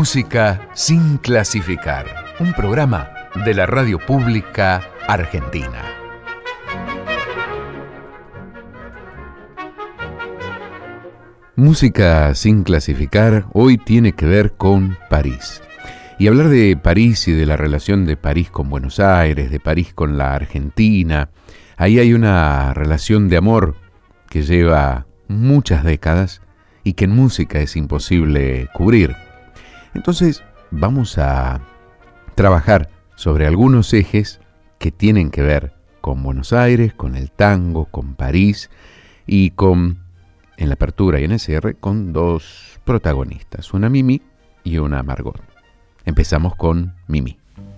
Música sin clasificar, un programa de la Radio Pública Argentina. Música sin clasificar hoy tiene que ver con París. Y hablar de París y de la relación de París con Buenos Aires, de París con la Argentina, ahí hay una relación de amor que lleva muchas décadas y que en música es imposible cubrir. Entonces vamos a trabajar sobre algunos ejes que tienen que ver con Buenos Aires, con el tango, con París y con, en la apertura y en el cierre, con dos protagonistas, una Mimi y una Margot. Empezamos con Mimi.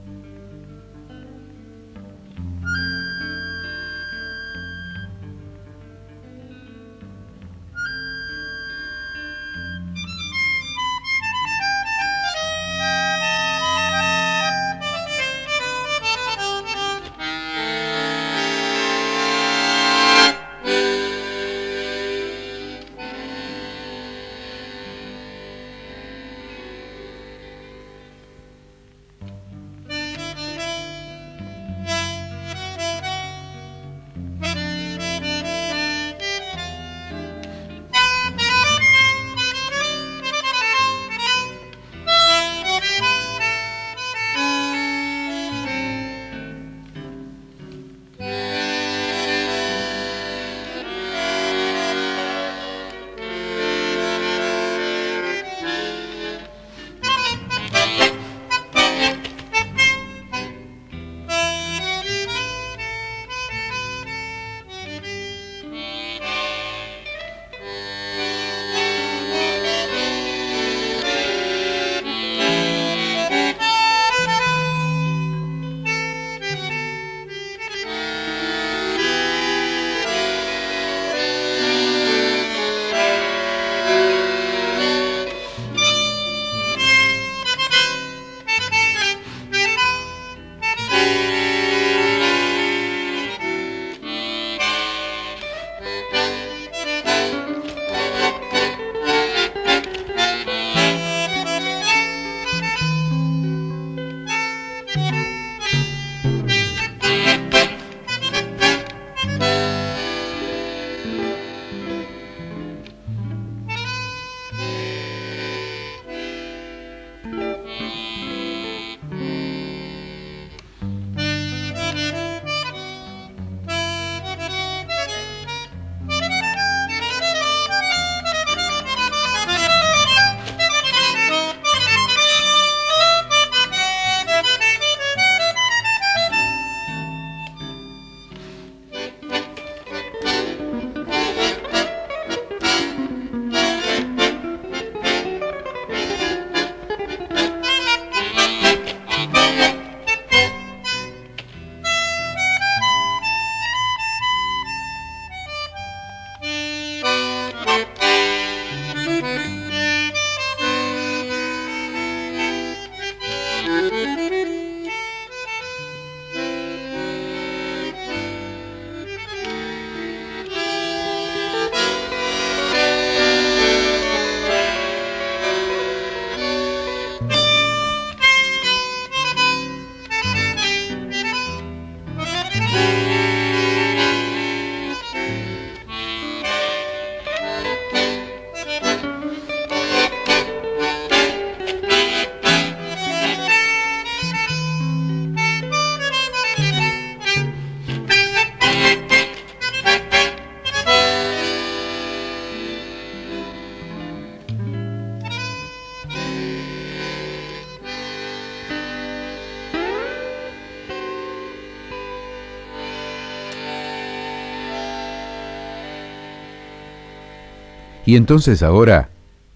Y entonces ahora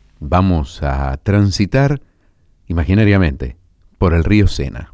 vamos a transitar imaginariamente por el río Sena.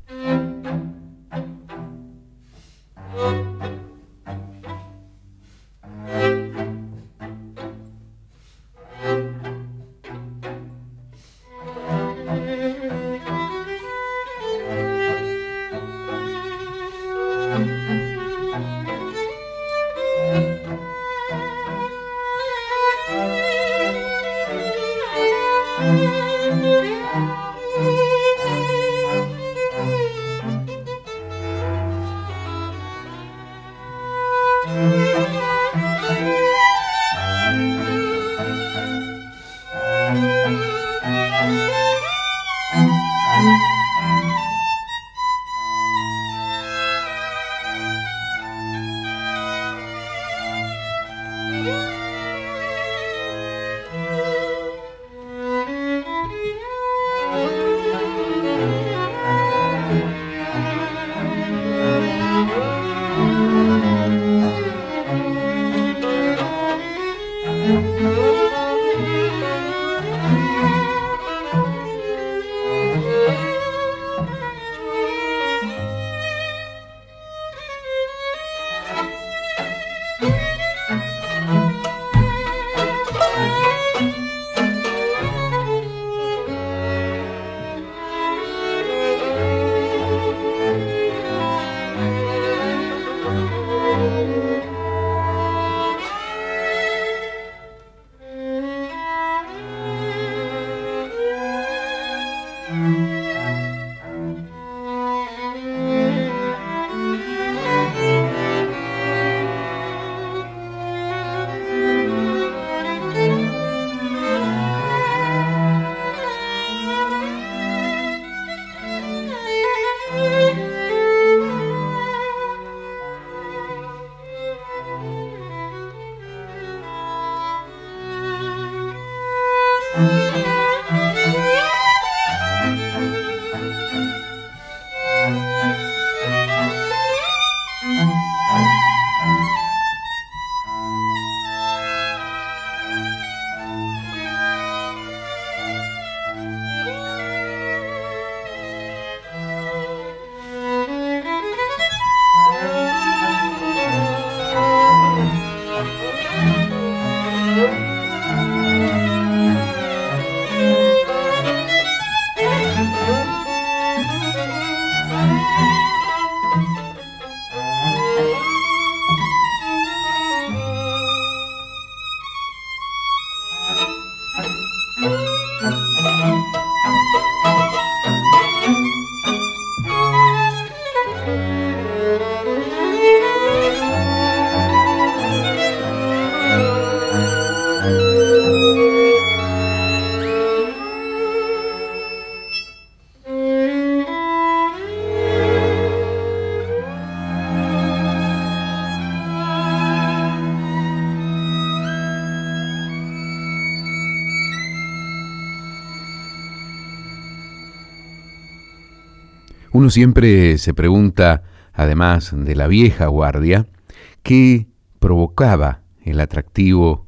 Uno siempre se pregunta, además de la vieja guardia, qué provocaba el atractivo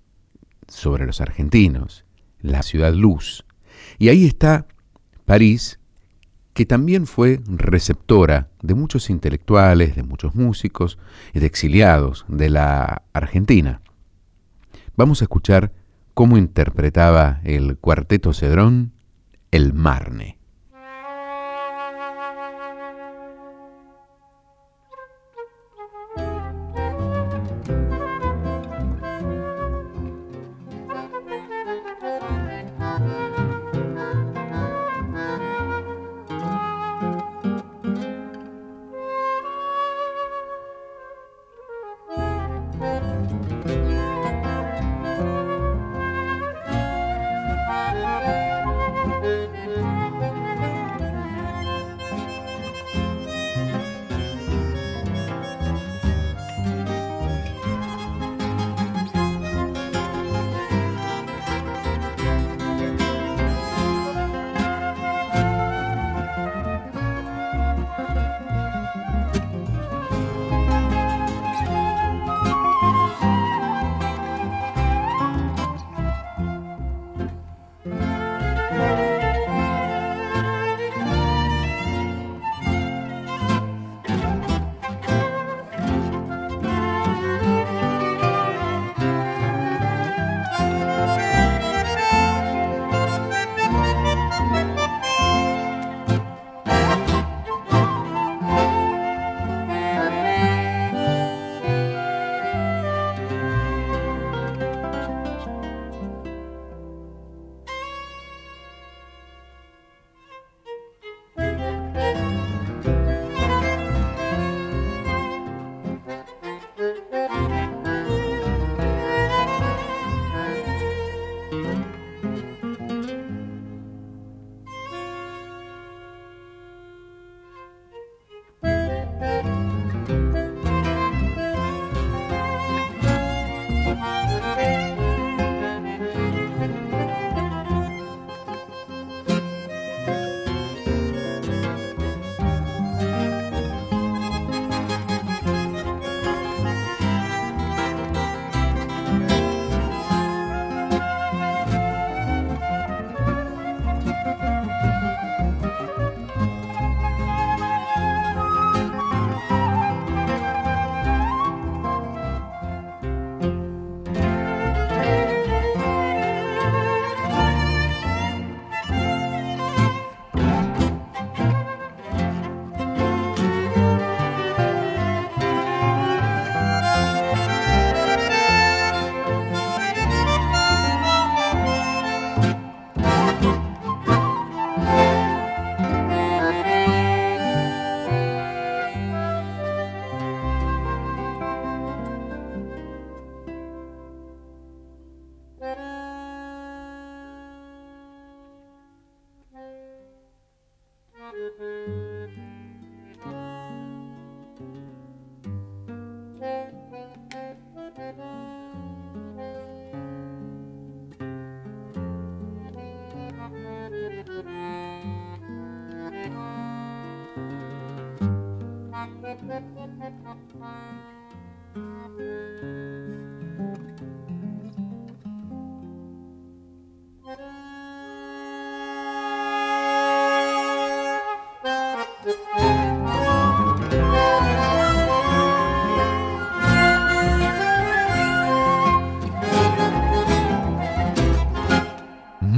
sobre los argentinos, la ciudad luz. Y ahí está París, que también fue receptora de muchos intelectuales, de muchos músicos y de exiliados de la Argentina. Vamos a escuchar cómo interpretaba el Cuarteto Cedrón el Marne.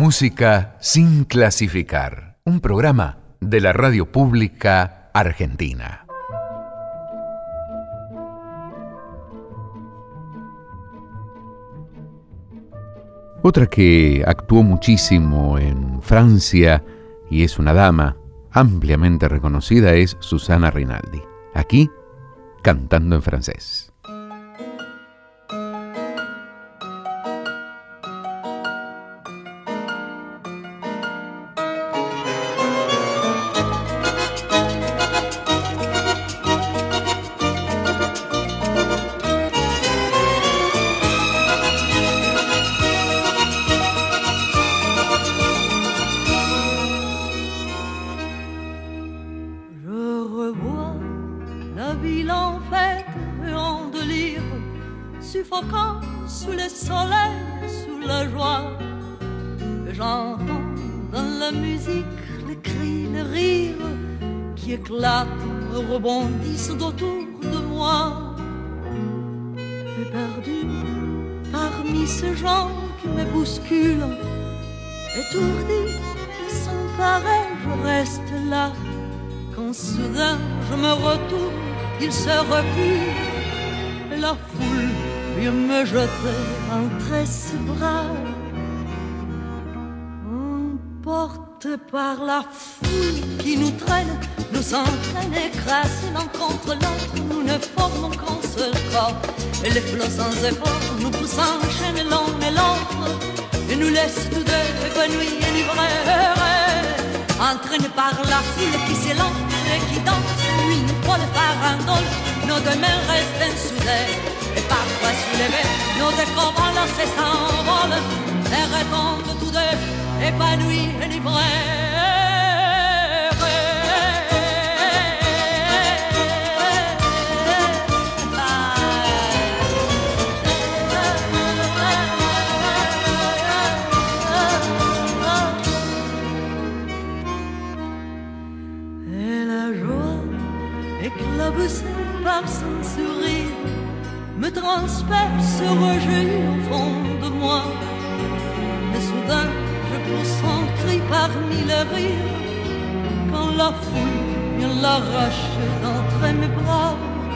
Música sin clasificar, un programa de la radio pública argentina. Otra que actuó muchísimo en Francia y es una dama ampliamente reconocida es Susana Rinaldi. Aquí, cantando en francés. Rebondissent autour de moi, perdu parmi ces gens qui me bousculent, étourdi et sans pareil, je reste là. Quand soudain je me retourne, il se recule, et la foule vient me jeter entre ses bras. Emporté par la foule qui nous traîne, nous entraîne écrasés l'un contre l'autre, nous ne formons qu'un seul corps. Et les flots sans effort nous poussent en chaîne l'un et l'autre, et nous laissent tous deux évanouis, enivrés, entraînés par la foule qui s'élance et qui danse une folle farandole. Nos deux mains restent soudées et parfois soulevées, nos deux corps enlacés s'envolent et retombent tous deux épanouis, enivrés. Éclaboussé par son sourire, me transperce, rejet au fond de moi. Mais soudain, je pousse un cri parmi les rires, quand la foule vient l'arracher d'entre mes bras.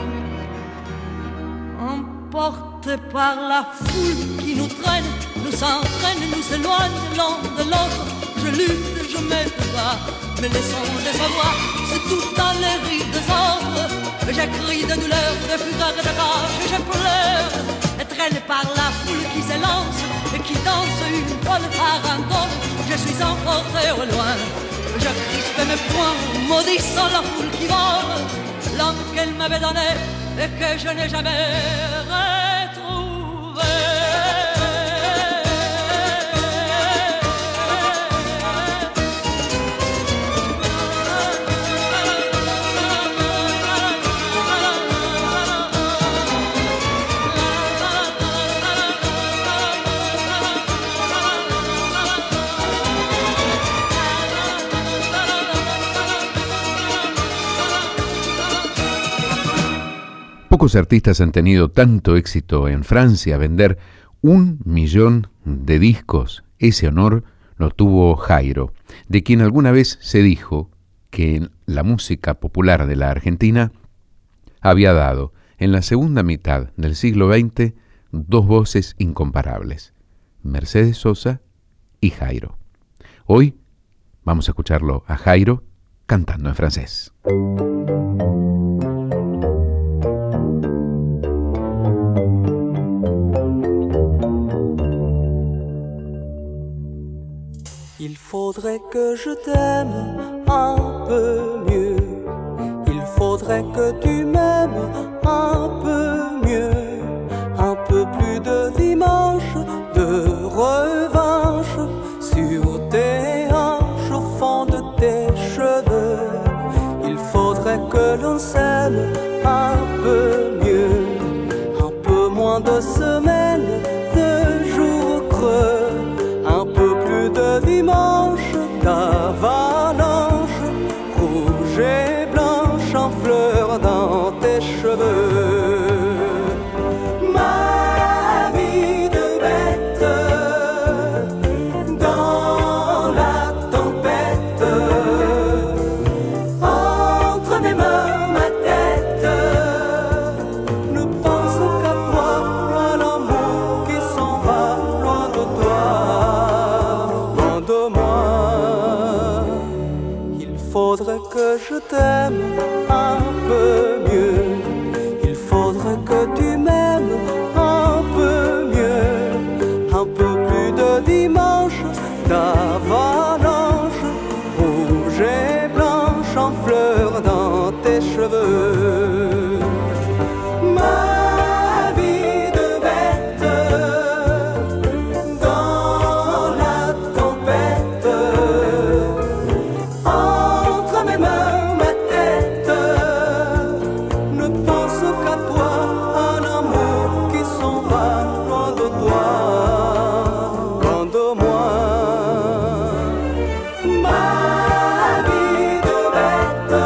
Emporté par la foule qui nous traîne, nous entraîne, nous éloigne l'un de l'autre. Je lutte, je me bats, mais laissons de savoir, c'est tout dans les rides des autres. J'ai cri de douleur, de fureur et de rage, et je pleure, et traîné par la foule qui s'élance et qui danse une folle farandole. Je suis emporté au loin, je crispe mes poings, maudissant la foule qui vole l'homme qu'elle m'avait donné et que je n'ai jamais retrouvé. Pocos artistas han tenido tanto éxito en Francia, vender 1 millón de discos. Ese honor lo tuvo Jairo, de quien alguna vez se dijo que en la música popular de la Argentina había dado en la segunda mitad del siglo XX dos voces incomparables, Mercedes Sosa y Jairo. Hoy vamos a escucharlo a Jairo cantando en francés. Il faudrait que je t'aime un peu mieux. Il faudrait que tu m'aimes un peu mieux. Un peu plus de dimanche, de revanche sur tes hanches, au fond de tes cheveux. Il faudrait que l'on s'aime un peu mieux. Un peu moins de semaines, de jours creux. Un peu plus de dimanche, d'avalanche, rouge et blanche en fleurs dans tes cheveux. Ma vie de bête dans que je t'aime un peu mieux. Il faudrait que tu m'aimes un peu mieux. Un peu plus de dimanche, d'avalanche, rouge et blanche en fleurs dans tes cheveux. Ma vie de bête dans la tempête, entre mes mains, ma tête ne pense qu'à toi, un amour qui s'en va loin de toi, loin de moi. Ma vie de bête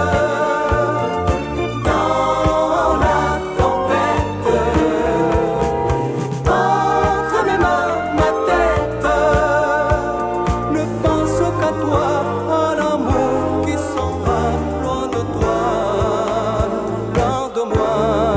dans la tempête, entre mes mains, ma tête ne pense qu'à toi, un amour qui s'en va loin de toi, loin de moi.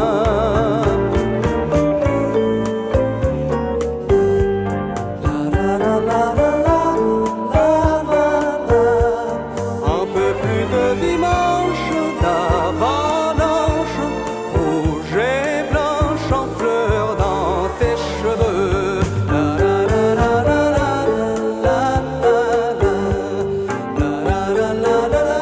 La la la la la la la la. Un peu plus de dimanche, d'avalanche, rouge et blanche en fleurs dans tes cheveux. La la la la la la la la la la la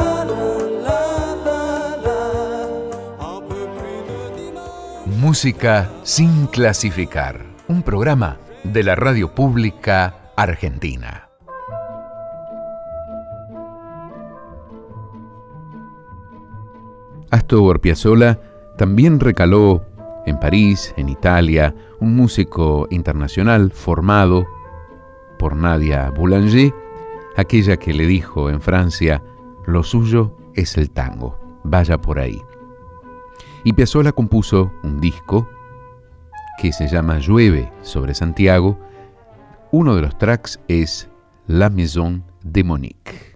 la. Un peu plus de dimanche. Música sin clasificar. Un programa de la radio pública argentina. Astor Piazzolla también recaló en París, en Italia, un músico internacional formado por Nadia Boulanger, aquella que le dijo en Francia: lo suyo es el tango, vaya por ahí. Y Piazzolla compuso un disco que se llama Llueve sobre Santiago. Uno de los tracks es La Maison de Monique.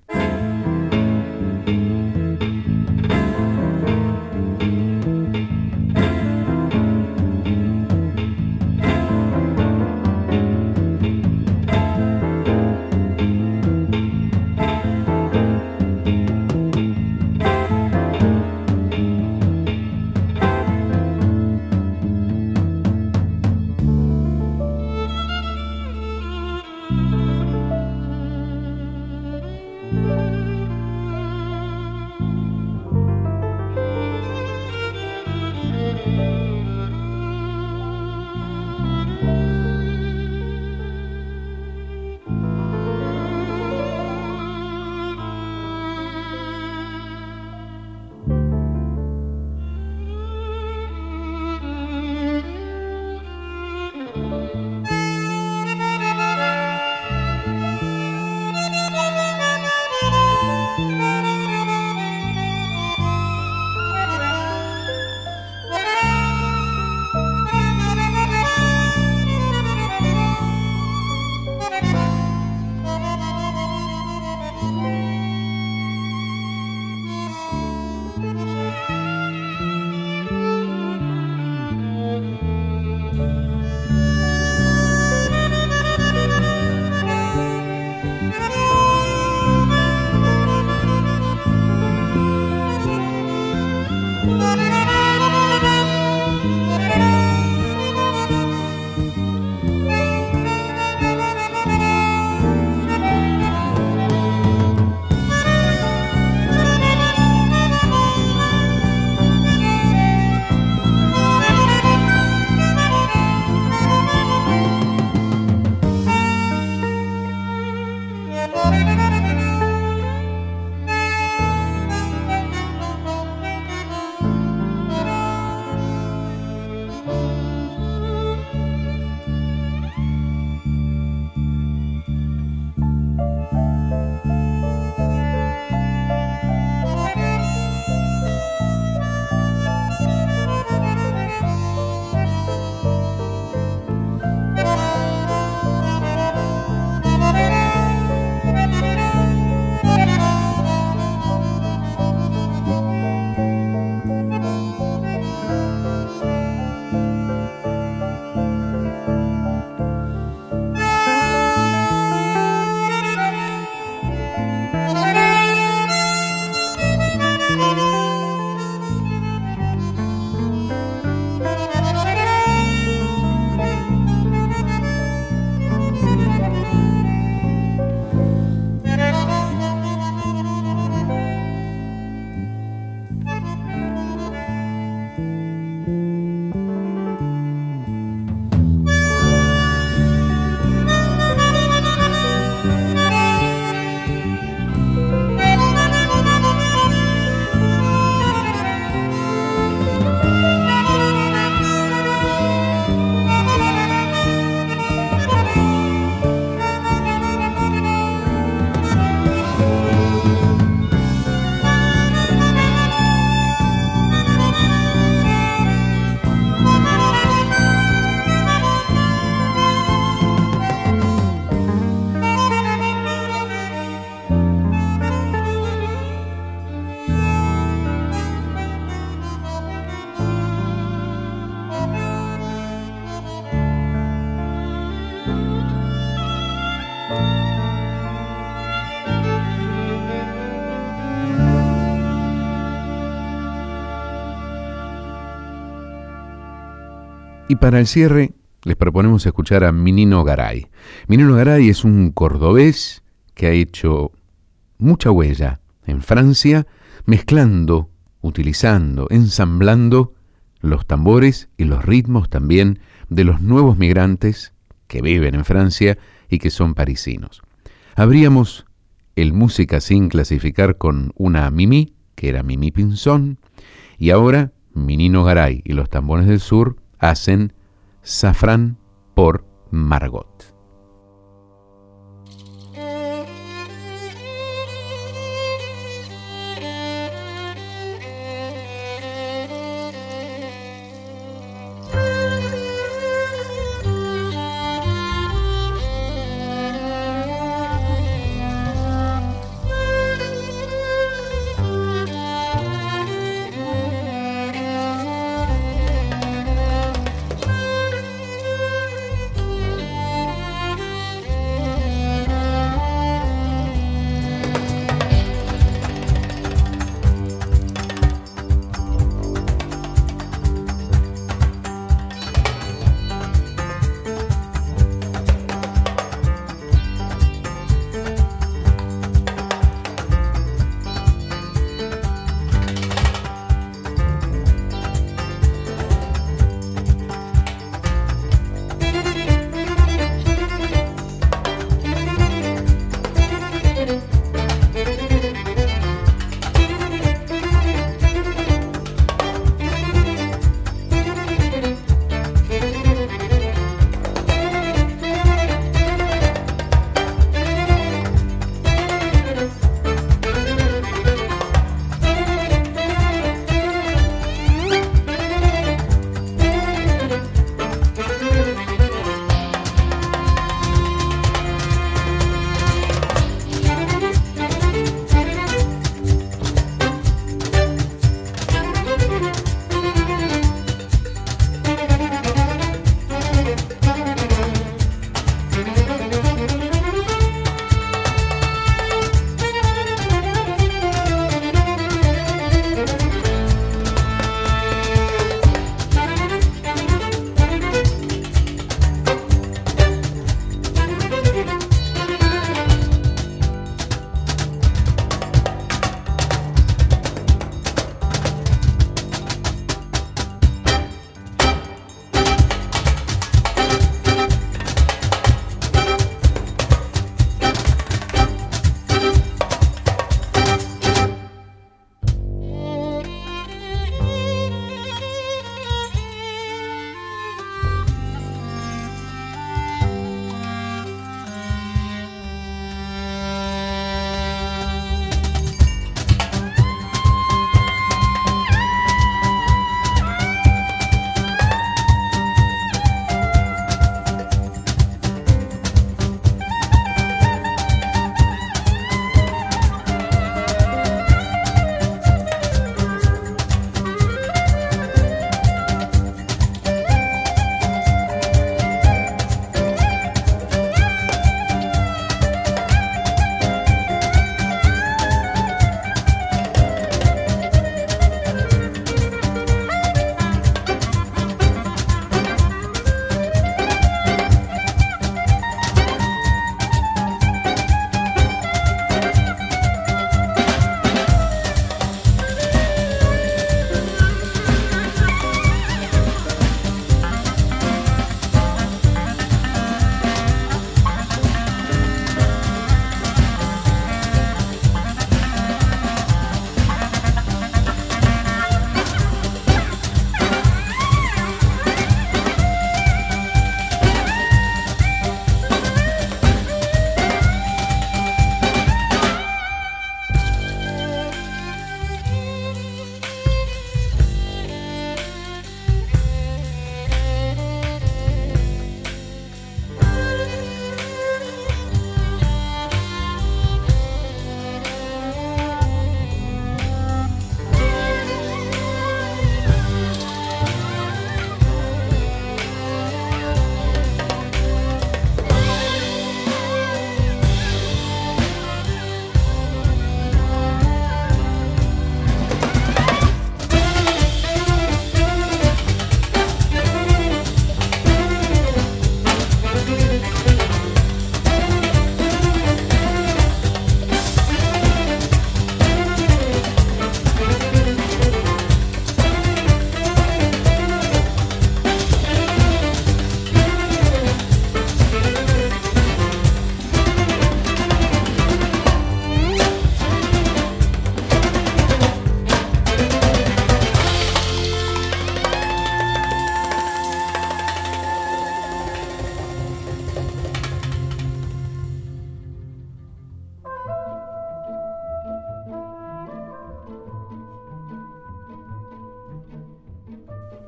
Y para el cierre les proponemos escuchar a Minino Garay. Minino Garay es un cordobés que ha hecho mucha huella en Francia, mezclando, utilizando, ensamblando los tambores y los ritmos también de los nuevos migrantes que viven en Francia y que son parisinos. Abríamos el Música sin clasificar con una Mimi, que era Mimi Pinzón, y ahora Minino Garay y los Tambores del Sur hacen Safrán por Margot.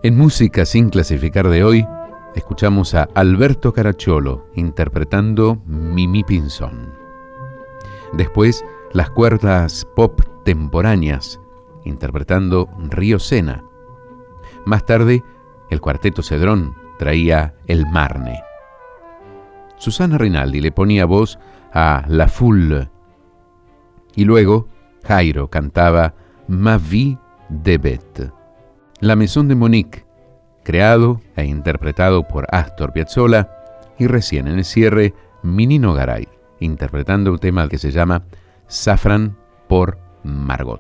En Música sin clasificar de hoy, escuchamos a Alberto Caracciolo interpretando Mimi Pinzón. Después, las cuerdas pop temporáneas interpretando Río Sena. Más tarde, el Cuarteto Cedrón traía El Marne. Susana Rinaldi le ponía voz a La Foule. Y luego, Jairo cantaba Ma vie de bête. La Maison de Monique, creado e interpretado por Astor Piazzolla, y recién en el cierre, Minino Garay, interpretando un tema que se llama Safran por Margot.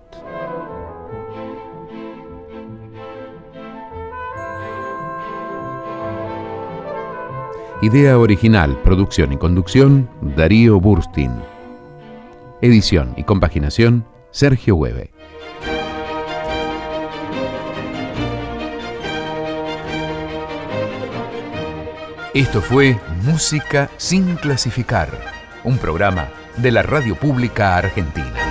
Idea original, producción y conducción, Darío Burstin. Edición y compaginación, Sergio Hueve. Esto fue Música sin clasificar, un programa de la Radio Pública Argentina.